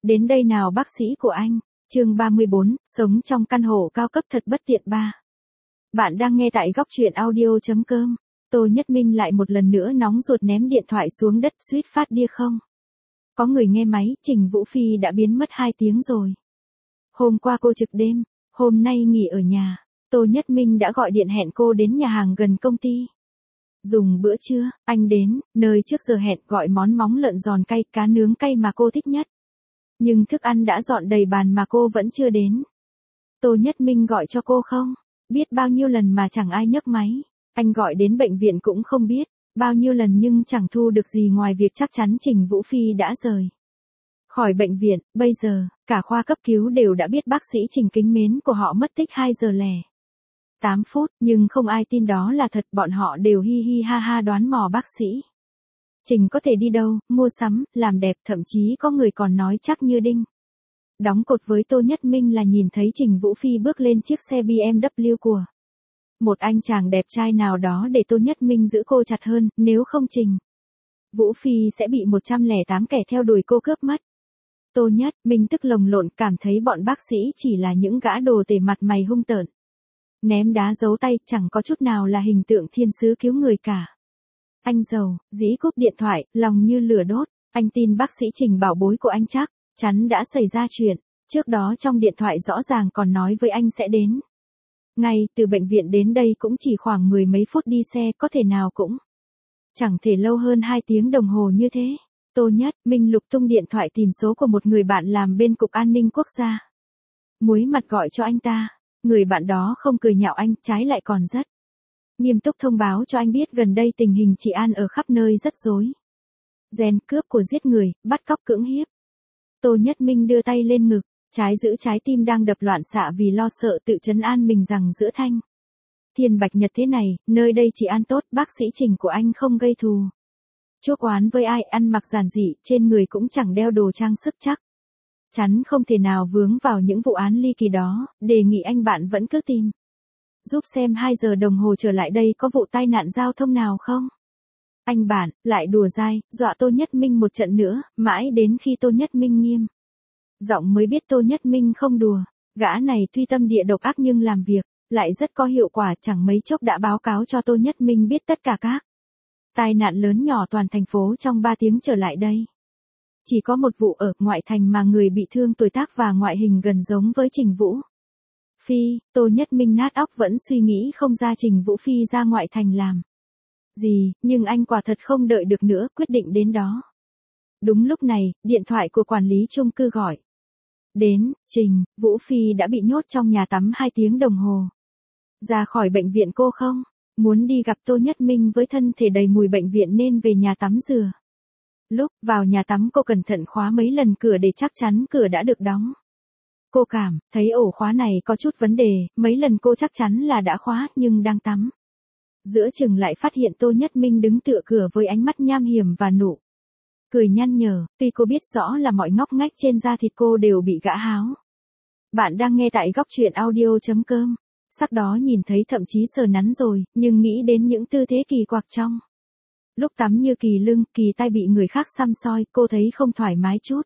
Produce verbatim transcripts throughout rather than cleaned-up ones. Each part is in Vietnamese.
đến đây nào bác sĩ của anh. Chương ba mươi bốn, sống trong căn hộ cao cấp thật bất tiện ba. Bạn đang nghe tại góc truyện audio.com. Tô Nhất Minh lại một lần nữa nóng ruột ném điện thoại xuống đất suýt phát điên không. Có người nghe máy, Trình Vũ Phi đã biến mất hai tiếng rồi. Hôm qua cô trực đêm, hôm nay nghỉ ở nhà. Tô Nhất Minh đã gọi điện hẹn cô đến nhà hàng gần công ty. Dùng bữa trưa, anh đến, nơi trước giờ hẹn gọi món móng lợn giòn cay, cá nướng cay mà cô thích nhất. Nhưng thức ăn đã dọn đầy bàn mà cô vẫn chưa đến. Tô Nhất Minh gọi cho cô không? Biết bao nhiêu lần mà chẳng ai nhấc máy. Anh gọi đến bệnh viện cũng không biết bao nhiêu lần nhưng chẳng thu được gì ngoài việc chắc chắn Trình Vũ Phi đã rời khỏi bệnh viện. Bây giờ, cả khoa cấp cứu đều đã biết bác sĩ Trình kính mến của họ mất tích hai giờ lẻ tám phút, nhưng không ai tin đó là thật, bọn họ đều hi hi ha ha đoán mò bác sĩ Trình có thể đi đâu, mua sắm, làm đẹp, thậm chí có người còn nói chắc như đinh đóng cột với Tô Nhất Minh là nhìn thấy Trình Vũ Phi bước lên chiếc xe bê em vê của một anh chàng đẹp trai nào đó để Tô Nhất Minh giữ cô chặt hơn, nếu không Trình Vũ Phi sẽ bị một trăm lẻ tám kẻ theo đuổi cô cướp mất. Tô Nhất Minh tức lồng lộn, cảm thấy bọn bác sĩ chỉ là những gã đồ tể mặt mày hung tợn. Ném đá giấu tay, chẳng có chút nào là hình tượng thiên sứ cứu người cả. Anh giàu, dĩ cúp điện thoại, lòng như lửa đốt, anh tin bác sĩ Trình bảo bối của anh chắc chắn đã xảy ra chuyện. Trước đó trong điện thoại rõ ràng còn nói với anh sẽ đến ngay, từ bệnh viện đến đây cũng chỉ khoảng mười mấy phút đi xe, có thể nào cũng chẳng thể lâu hơn hai tiếng đồng hồ như thế. Tô Nhất Minh lục tung điện thoại tìm số của một người bạn làm bên Cục An ninh Quốc gia. Muối mặt gọi cho anh ta. Người bạn đó không cười nhạo anh, trái lại còn rất nghiêm túc thông báo cho anh biết gần đây tình hình trị an ở khắp nơi rất rối ren, cướp của giết người, bắt cóc cưỡng hiếp. Tô Nhất Minh đưa tay lên ngực, trái giữ trái tim đang đập loạn xạ vì lo sợ, tự trấn an mình rằng giữa thanh thiên bạch nhật thế này, nơi đây trị an tốt, bác sĩ Trình của anh không gây thù chuốc oán với ai, ăn mặc giản dị, trên người cũng chẳng đeo đồ trang sức, chắc chắn không thể nào vướng vào những vụ án ly kỳ đó. Đề nghị anh bạn vẫn cứ tìm giúp xem hai giờ đồng hồ trở lại đây có vụ tai nạn giao thông nào không. Anh bạn lại đùa dai, dọa Tô Nhất Minh một trận nữa, mãi đến khi Tô Nhất Minh nghiêm giọng mới biết Tô Nhất Minh không đùa. Gã này tuy tâm địa độc ác nhưng làm việc lại rất có hiệu quả, chẳng mấy chốc đã báo cáo cho Tô Nhất Minh biết tất cả các tai nạn lớn nhỏ toàn thành phố trong ba tiếng trở lại đây. Chỉ có một vụ ở ngoại thành mà người bị thương tuổi tác và ngoại hình gần giống với Trình Vũ Phi. Tô Nhất Minh nát óc vẫn suy nghĩ không ra Trình Vũ Phi ra ngoại thành làm gì, nhưng anh quả thật không đợi được nữa, quyết định đến đó. Đúng lúc này, điện thoại của quản lý chung cư gọi đến. Trình Vũ Phi đã bị nhốt trong nhà tắm hai tiếng đồng hồ. Ra khỏi bệnh viện cô không muốn đi gặp Tô Nhất Minh với thân thể đầy mùi bệnh viện nên về nhà tắm rửa. Lúc vào nhà tắm cô cẩn thận khóa mấy lần cửa để chắc chắn cửa đã được đóng. Cô cảm thấy ổ khóa này có chút vấn đề, mấy lần cô chắc chắn là đã khóa, nhưng đang tắm giữa chừng lại phát hiện Tô Nhất Minh đứng tựa cửa với ánh mắt nham hiểm và nụ cười nhăn nhở. Tuy cô biết rõ là mọi ngóc ngách trên da thịt cô đều bị gã háo. Bạn đang nghe tại góc truyện audio.com. Sắc đó nhìn thấy thậm chí sờ nắn rồi, nhưng nghĩ đến những tư thế kỳ quặc trong lúc tắm như kỳ lưng, kỳ tay bị người khác xăm soi, cô thấy không thoải mái chút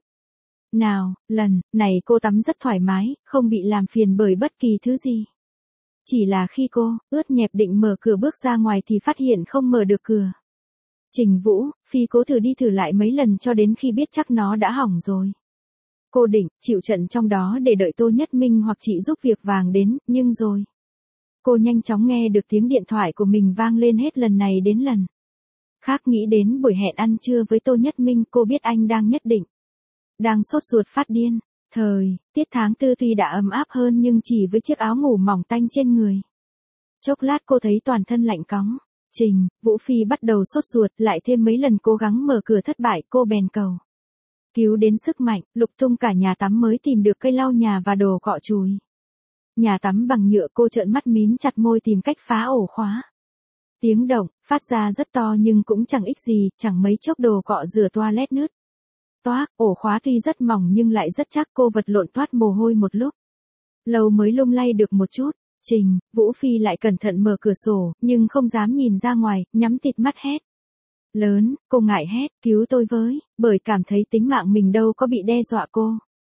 nào. Lần này cô tắm rất thoải mái, không bị làm phiền bởi bất kỳ thứ gì. Chỉ là khi cô ướt nhẹp định mở cửa bước ra ngoài thì phát hiện không mở được cửa. Trình Vũ Phi cố thử đi thử lại mấy lần cho đến khi biết chắc nó đã hỏng rồi. Cô định chịu trận trong đó để đợi Tô Nhất Minh hoặc chị giúp việc vàng đến, nhưng rồi cô nhanh chóng nghe được tiếng điện thoại của mình vang lên hết lần này đến lần khác. Nghĩ đến buổi hẹn ăn trưa với Tô Nhất Minh, cô biết anh đang nhất định đang sốt ruột phát điên. Thời tiết tháng tư tuy đã ấm áp hơn nhưng chỉ với chiếc áo ngủ mỏng tanh trên người. Chốc lát cô thấy toàn thân lạnh cóng. Trình Vũ Phi bắt đầu sốt ruột, lại thêm mấy lần cố gắng mở cửa thất bại, cô bèn cầu cứu đến sức mạnh, lục tung cả nhà tắm mới tìm được cây lau nhà và đồ cọ chùi. Nhà tắm bằng nhựa, cô trợn mắt mím chặt môi tìm cách phá ổ khóa. Tiếng động phát ra rất to nhưng cũng chẳng ích gì, chẳng mấy chốc đồ cọ rửa toilet nứt toác. Ổ khóa tuy rất mỏng nhưng lại rất chắc, cô vật lộn toát mồ hôi một lúc lâu mới lung lay được một chút. Trình Vũ Phi lại cẩn thận mở cửa sổ, nhưng không dám nhìn ra ngoài, nhắm tịt mắt hét lớn. Cô ngại hét, cứu tôi với, bởi cảm thấy tính mạng mình đâu có bị đe dọa. Cô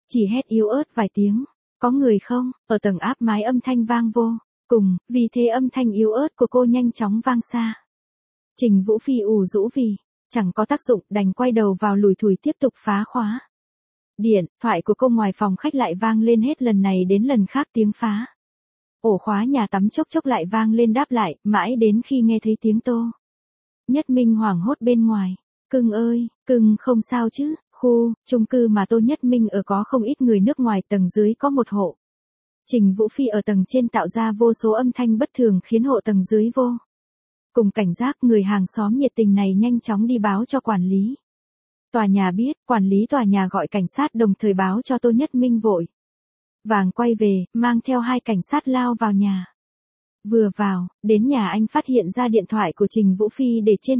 Chỉ hét yếu ớt vài tiếng. Có người không? Ở tầng áp mái âm thanh vang vô. Cùng, vì thế âm thanh yếu ớt của cô nhanh chóng vang xa. Trình Vũ Phi ủ rũ vì, chẳng có tác dụng, đành quay đầu vào lủi thủi tiếp tục phá khóa. Điện thoại của cô ngoài phòng khách lại vang lên hết lần này đến lần khác tiếng phá. Ổ khóa nhà tắm chốc chốc lại vang lên đáp lại, mãi đến khi nghe thấy tiếng Tô Nhất Minh hoảng hốt bên ngoài. Cưng ơi, cưng không sao chứ? Khu, chung cư mà Tô Nhất Minh ở có không ít người nước ngoài, tầng dưới có một hộ. Trình Vũ Phi ở tầng trên tạo ra vô số âm thanh bất thường khiến hộ tầng dưới vô cùng cảnh giác. Người hàng xóm nhiệt tình này nhanh chóng đi báo cho quản lý tòa nhà biết, quản lý tòa nhà gọi cảnh sát đồng thời báo cho Tô Nhất Minh vội vàng quay về, mang theo hai cảnh sát lao vào nhà. Vừa vào, đến nhà anh phát hiện ra điện thoại của Trình Vũ Phi để trên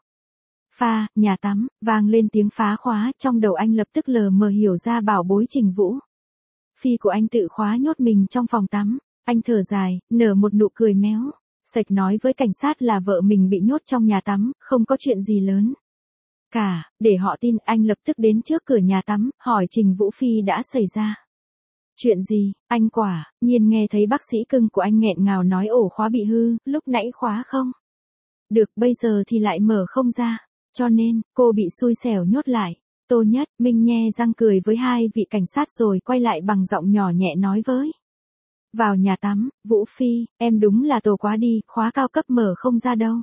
sofa, nhà tắm, vang lên tiếng phá khóa, trong đầu anh lập tức lờ mờ hiểu ra bảo bối Trình Vũ Phi của anh tự khóa nhốt mình trong phòng tắm. Anh thở dài, nở một nụ cười méo sạch nói với cảnh sát là vợ mình bị nhốt trong nhà tắm, không có chuyện gì lớn cả. Để họ tin, anh lập tức đến trước cửa nhà tắm, hỏi Trình Vũ Phi đã xảy ra chuyện gì. Anh quả nhiên nghe thấy bác sĩ cưng của anh nghẹn ngào nói ổ khóa bị hư, lúc nãy khóa không được, bây giờ thì lại mở không ra, cho nên cô bị xui xẻo nhốt lại. Tô Nhất Minh nhe răng cười với hai vị cảnh sát rồi quay lại bằng giọng nhỏ nhẹ nói với vào nhà tắm, Vũ Phi, em đúng là tổ quá đi, khóa cao cấp mở không ra đâu.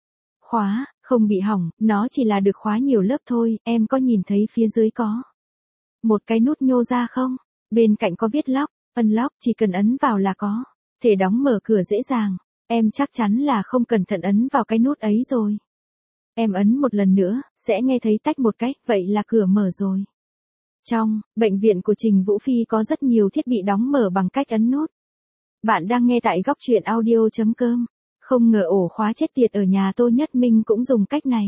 Khóa không bị hỏng, nó chỉ là được khóa nhiều lớp thôi. Em có nhìn thấy phía dưới có một cái nút nhô ra không? Bên cạnh có viết lock, unlock, chỉ cần ấn vào là có thể đóng mở cửa dễ dàng. Em chắc chắn là không cẩn thận ấn vào cái nút ấy rồi. Em ấn một lần nữa, sẽ nghe thấy tách một cái, vậy là cửa mở rồi. Trong bệnh viện của Trình Vũ Phi có rất nhiều thiết bị đóng mở bằng cách ấn nút. Bạn đang nghe tại góc truyện audio chấm com. Không ngờ ổ khóa chết tiệt ở nhà Tô Nhất Minh cũng dùng cách này.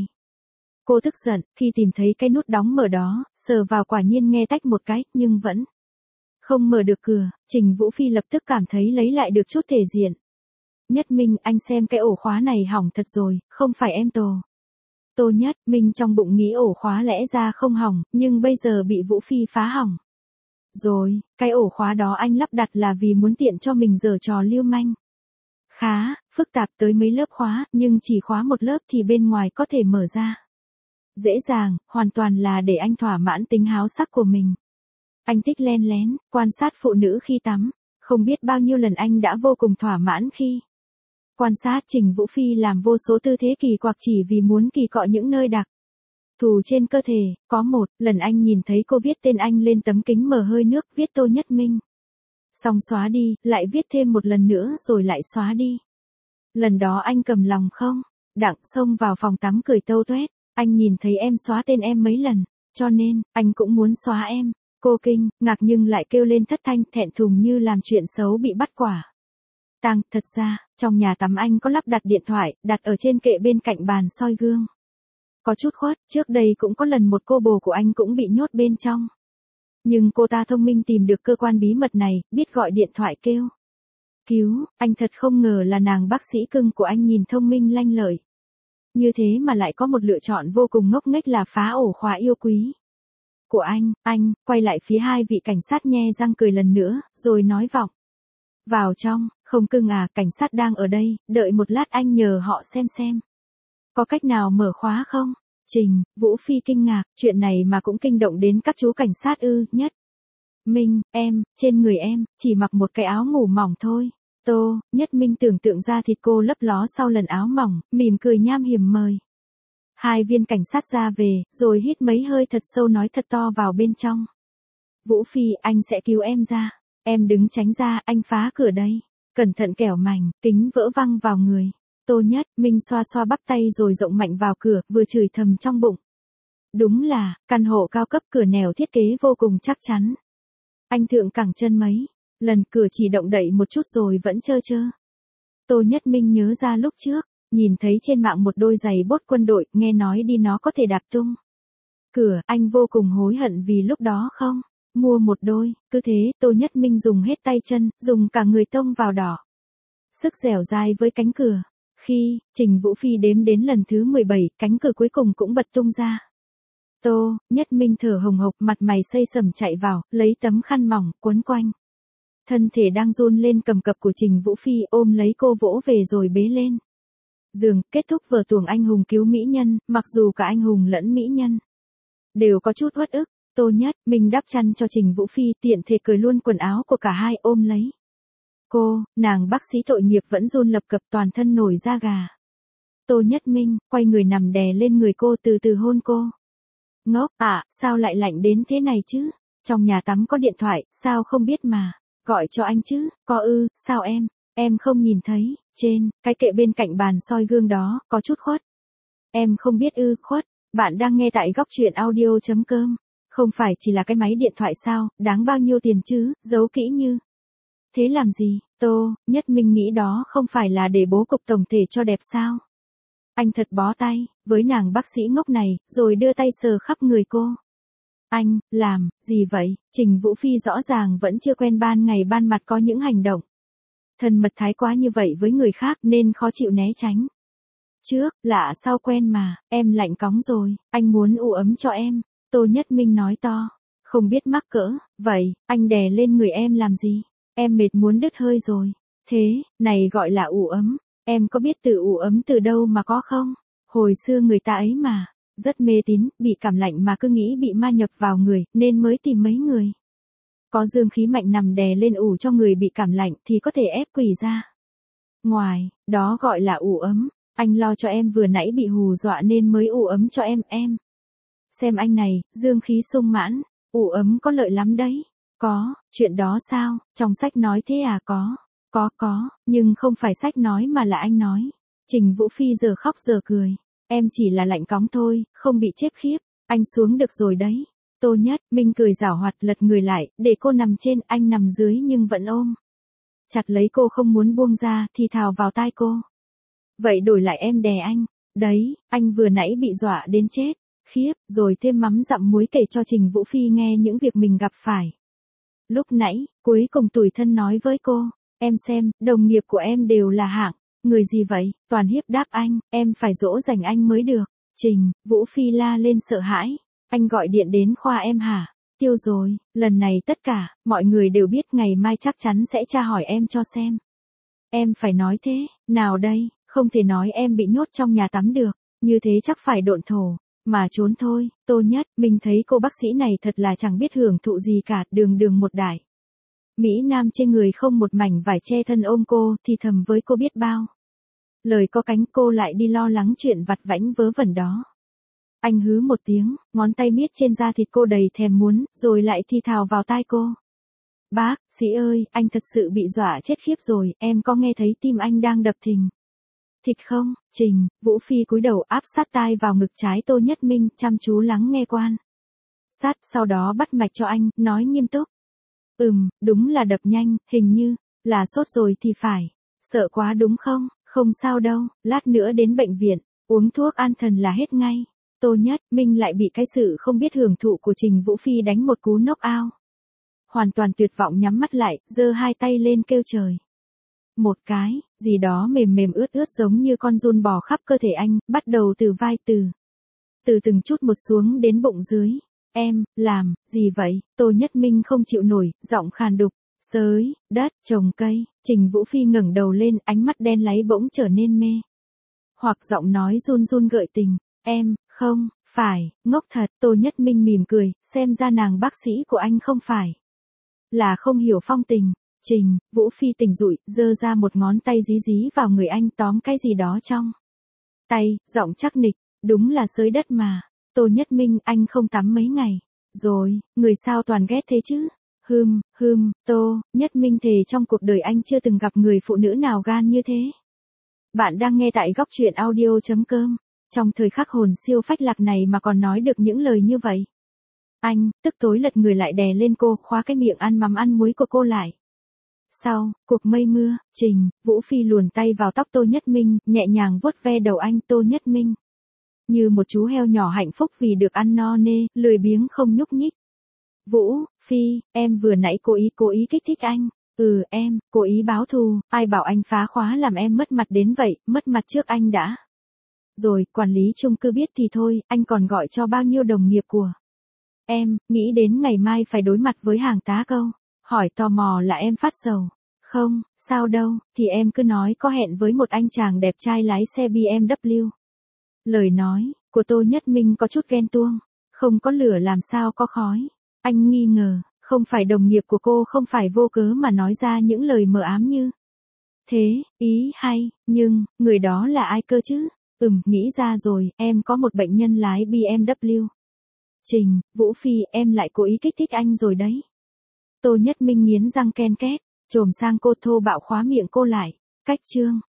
Cô tức giận, khi tìm thấy cái nút đóng mở đó, sờ vào quả nhiên nghe tách một cái, nhưng vẫn không mở được cửa. Trình Vũ Phi lập tức cảm thấy lấy lại được chút thể diện. Nhất Minh, anh xem cái ổ khóa này hỏng thật rồi, không phải em tổ. Tô Nhất Minh trong bụng nghĩ ổ khóa lẽ ra không hỏng, nhưng bây giờ bị Vũ Phi phá hỏng rồi. Cái ổ khóa đó anh lắp đặt là vì muốn tiện cho mình giở trò lưu manh. Khá phức tạp tới mấy lớp khóa, nhưng chỉ khóa một lớp thì bên ngoài có thể mở ra dễ dàng, hoàn toàn là để anh thỏa mãn tính háo sắc của mình. Anh thích len lén quan sát phụ nữ khi tắm, không biết bao nhiêu lần anh đã vô cùng thỏa mãn khi quan sát Trình Vũ Phi làm vô số tư thế kỳ quặc chỉ vì muốn kỳ cọ những nơi đặc thù trên cơ thể. Có một lần anh nhìn thấy cô viết tên anh lên tấm kính mở hơi nước, viết Tô Nhất Minh. Xong xóa đi, lại viết thêm một lần nữa rồi lại xóa đi. Lần đó anh cầm lòng không đặng xông vào phòng tắm cười tâu tuét. Anh nhìn thấy em xóa tên em mấy lần, cho nên, anh cũng muốn xóa em. Cô kinh ngạc nhưng lại kêu lên thất thanh, thẹn thùng như làm chuyện xấu bị bắt quả tang. Thật ra, trong nhà tắm anh có lắp đặt điện thoại, đặt ở trên kệ bên cạnh bàn soi gương. Có chút khuất, trước đây cũng có lần một cô bồ của anh cũng bị nhốt bên trong. Nhưng cô ta thông minh tìm được cơ quan bí mật này, biết gọi điện thoại kêu cứu. Anh thật không ngờ là nàng bác sĩ cưng của anh nhìn thông minh lanh lợi như thế mà lại có một lựa chọn vô cùng ngốc nghếch là phá ổ khóa yêu quý của anh. Anh quay lại phía hai vị cảnh sát nhe răng cười lần nữa, rồi nói vọng vào trong, không cưng à, cảnh sát đang ở đây, đợi một lát anh nhờ họ xem xem có cách nào mở khóa không. Trình Vũ Phi kinh ngạc, chuyện này mà cũng kinh động đến các chú cảnh sát ư. Nhất Minh, em, trên người em, chỉ mặc một cái áo ngủ mỏng thôi. Tô Nhất Minh tưởng tượng ra thịt cô lấp ló sau lần áo mỏng, mỉm cười nham hiểm mời hai viên cảnh sát ra về, rồi hít mấy hơi thật sâu nói thật to vào bên trong. Vũ Phi, anh sẽ cứu em ra. Em đứng tránh ra, anh phá cửa đây. Cẩn thận kẻo mảnh, kính vỡ văng vào người. Tô Nhất Minh xoa xoa bắp tay rồi rộng mạnh vào cửa, vừa chửi thầm trong bụng. Đúng là, căn hộ cao cấp cửa nẻo thiết kế vô cùng chắc chắn. Anh thượng cẳng chân mấy lần, cửa chỉ động đậy một chút rồi vẫn trơ trơ. Tô Nhất Minh nhớ ra lúc trước, nhìn thấy trên mạng một đôi giày bốt quân đội, nghe nói đi nó có thể đạp tung cửa. Anh vô cùng hối hận vì lúc đó không mua một đôi. Cứ thế, Tô Nhất Minh dùng hết tay chân, dùng cả người tông vào đỏ sức dẻo dai với cánh cửa. Khi Trình Vũ Phi đếm đến lần thứ mười bảy, cánh cửa cuối cùng cũng bật tung ra. Tô, Nhất Minh thở hồng hộc, mặt mày xây sẩm chạy vào, lấy tấm khăn mỏng, quấn quanh. Thân thể đang run lên cầm cập của Trình Vũ Phi ôm lấy cô vỗ về rồi bế lên giường, kết thúc vở tuồng anh hùng cứu mỹ nhân, mặc dù cả anh hùng lẫn mỹ nhân đều có chút uất ức. Tô Nhất Minh đắp chăn cho Trình Vũ Phi, tiện thể cởi luôn quần áo của cả hai ôm lấy cô, nàng bác sĩ tội nghiệp vẫn run lập cập toàn thân nổi da gà. Tô Nhất Minh quay người nằm đè lên người cô từ từ hôn cô. Ngốc à, sao lại lạnh đến thế này chứ? Trong nhà tắm có điện thoại, sao không biết mà. Gọi cho anh chứ, có ư, sao em, em không nhìn thấy, trên, cái kệ bên cạnh bàn soi gương đó, có chút khuất. Em không biết ư, khuất, bạn đang nghe tại góc truyện audio.com. Không phải chỉ là cái máy điện thoại sao, đáng bao nhiêu tiền chứ, giấu kỹ như. Thế làm gì, Tô, Nhất Minh nghĩ đó không phải là để bố cục tổng thể cho đẹp sao? Anh thật bó tay, với nàng bác sĩ ngốc này, rồi đưa tay sờ khắp người cô. Anh, làm, gì vậy? Trình Vũ Phi rõ ràng vẫn chưa quen ban ngày ban mặt có những hành động thân mật thái quá như vậy với người khác nên khó chịu né tránh. Trước, lạ sao quen mà, em lạnh cóng rồi, anh muốn ủ ấm cho em. Tô Nhất Minh nói to, không biết mắc cỡ, vậy, anh đè lên người em làm gì? Em mệt muốn đứt hơi rồi. Thế, này gọi là ủ ấm, em có biết từ ủ ấm từ đâu mà có không? Hồi xưa người ta ấy mà, rất mê tín, bị cảm lạnh mà cứ nghĩ bị ma nhập vào người, nên mới tìm mấy người có dương khí mạnh nằm đè lên ủ cho người bị cảm lạnh thì có thể ép quỷ ra ngoài, đó gọi là ủ ấm. Anh lo cho em vừa nãy bị hù dọa nên mới ủ ấm cho em, em. Xem anh này, dương khí sung mãn, ủ ấm có lợi lắm đấy. Có, chuyện đó sao, trong sách nói thế à? Có, có có, nhưng không phải sách nói mà là anh nói. Trình Vũ Phi giờ khóc giờ cười. Em chỉ là lạnh cóng thôi, không bị chết khiếp, anh xuống được rồi đấy. Tô Nhất Minh cười giảo hoạt lật người lại, để cô nằm trên, anh nằm dưới nhưng vẫn ôm chặt lấy cô không muốn buông ra, thì thào vào tai cô. Vậy đổi lại em đè anh, đấy, anh vừa nãy bị dọa đến chết, khiếp, rồi thêm mắm dặm muối kể cho Trình Vũ Phi nghe những việc mình gặp phải. Lúc nãy, cuối cùng tủi thân nói với cô, em xem, đồng nghiệp của em đều là hạng người gì vậy? Toàn hiếp đáp anh, em phải dỗ dành anh mới được. Trình Vũ Phi la lên sợ hãi, anh gọi điện đến khoa em hả? Tiêu rồi, lần này tất cả, mọi người đều biết, ngày mai chắc chắn sẽ tra hỏi em cho xem. Em phải nói thế, nào đây, không thể nói em bị nhốt trong nhà tắm được, như thế chắc phải độn thổ, mà trốn thôi. Tô Nhất mình thấy cô bác sĩ này thật là chẳng biết hưởng thụ gì cả, đường đường một đại Mỹ Nam trên người không một mảnh vải che thân ôm cô, thì thầm với cô biết bao lời có cánh, cô lại đi lo lắng chuyện vặt vãnh vớ vẩn đó. Anh hứ một tiếng, ngón tay miết trên da thịt cô đầy thèm muốn, rồi lại thì thào vào tai cô. Bác sĩ ơi, anh thật sự bị dọa chết khiếp rồi, em có nghe thấy tim anh đang đập thình thịch không? Trình Vũ Phi cúi đầu áp sát tai vào ngực trái Tô Nhất Minh, chăm chú lắng nghe quan sát, sau đó bắt mạch cho anh, nói nghiêm túc. Ừm, đúng là đập nhanh, hình như là sốt rồi thì phải. Sợ quá đúng không? Không sao đâu, lát nữa đến bệnh viện, uống thuốc an thần là hết ngay. Tô Nhất Minh lại bị cái sự không biết hưởng thụ của Trình Vũ Phi đánh một cú knock out. Hoàn toàn tuyệt vọng nhắm mắt lại, giơ hai tay lên kêu trời. Một cái, gì đó mềm mềm ướt ướt giống như con giun bò khắp cơ thể anh, bắt đầu từ vai từ. Từ từng chút một xuống đến bụng dưới. Em, làm, gì vậy? Tô Nhất Minh không chịu nổi, giọng khàn đục. Sới, đất, trồng cây. Trình Vũ Phi ngẩng đầu lên, ánh mắt đen láy bỗng trở nên mê hoặc giọng nói run run gợi tình. Em, không, phải, ngốc thật. Tô Nhất Minh mỉm cười, xem ra nàng bác sĩ của anh không phải là không hiểu phong tình. Trình Vũ Phi tỉnh rụi, giơ ra một ngón tay dí dí vào người anh, tóm cái gì đó trong tay, giọng chắc nịch, đúng là xới đất mà. Tô Nhất Minh, anh không tắm mấy ngày rồi, người sao toàn ghét thế chứ? Hừm, hừm, Tô Nhất Minh thề trong cuộc đời anh chưa từng gặp người phụ nữ nào gan như thế. Bạn đang nghe tại góc truyện audio.com. Trong thời khắc hồn siêu phách lạc này mà còn nói được những lời như vậy. Anh, tức tối lật người lại đè lên cô, khóa cái miệng ăn mắm ăn muối của cô lại. Sau, cuộc mây mưa, Trình Vũ Phi luồn tay vào tóc Tô Nhất Minh, nhẹ nhàng vuốt ve đầu anh. Tô Nhất Minh như một chú heo nhỏ hạnh phúc vì được ăn no nê, lười biếng không nhúc nhích. Vũ Phi, em vừa nãy cố ý cố ý kích thích anh. Ừ, em, cố ý báo thù, ai bảo anh phá khóa làm em mất mặt đến vậy, mất mặt trước anh đã Rồi, quản lý chung cư biết thì thôi, anh còn gọi cho bao nhiêu đồng nghiệp của em, nghĩ đến ngày mai phải đối mặt với hàng tá câu. Hỏi tò mò là em phát sầu. Không, sao đâu, thì em cứ nói có hẹn với một anh chàng đẹp trai lái xe bê em vê. Lời nói của Tô Nhất Minh có chút ghen tuông. Không có lửa làm sao có khói. Anh nghi ngờ, không phải đồng nghiệp của cô không phải vô cớ mà nói ra những lời mờ ám như thế, ý hay, nhưng, người đó là ai cơ chứ? Ừm, nghĩ ra rồi, em có một bệnh nhân lái bê em vê. Trình, Vũ Phi, em lại cố ý kích thích anh rồi đấy. Tô Nhất Minh nghiến răng ken két, chồm sang cô thô bạo khóa miệng cô lại. Cách chương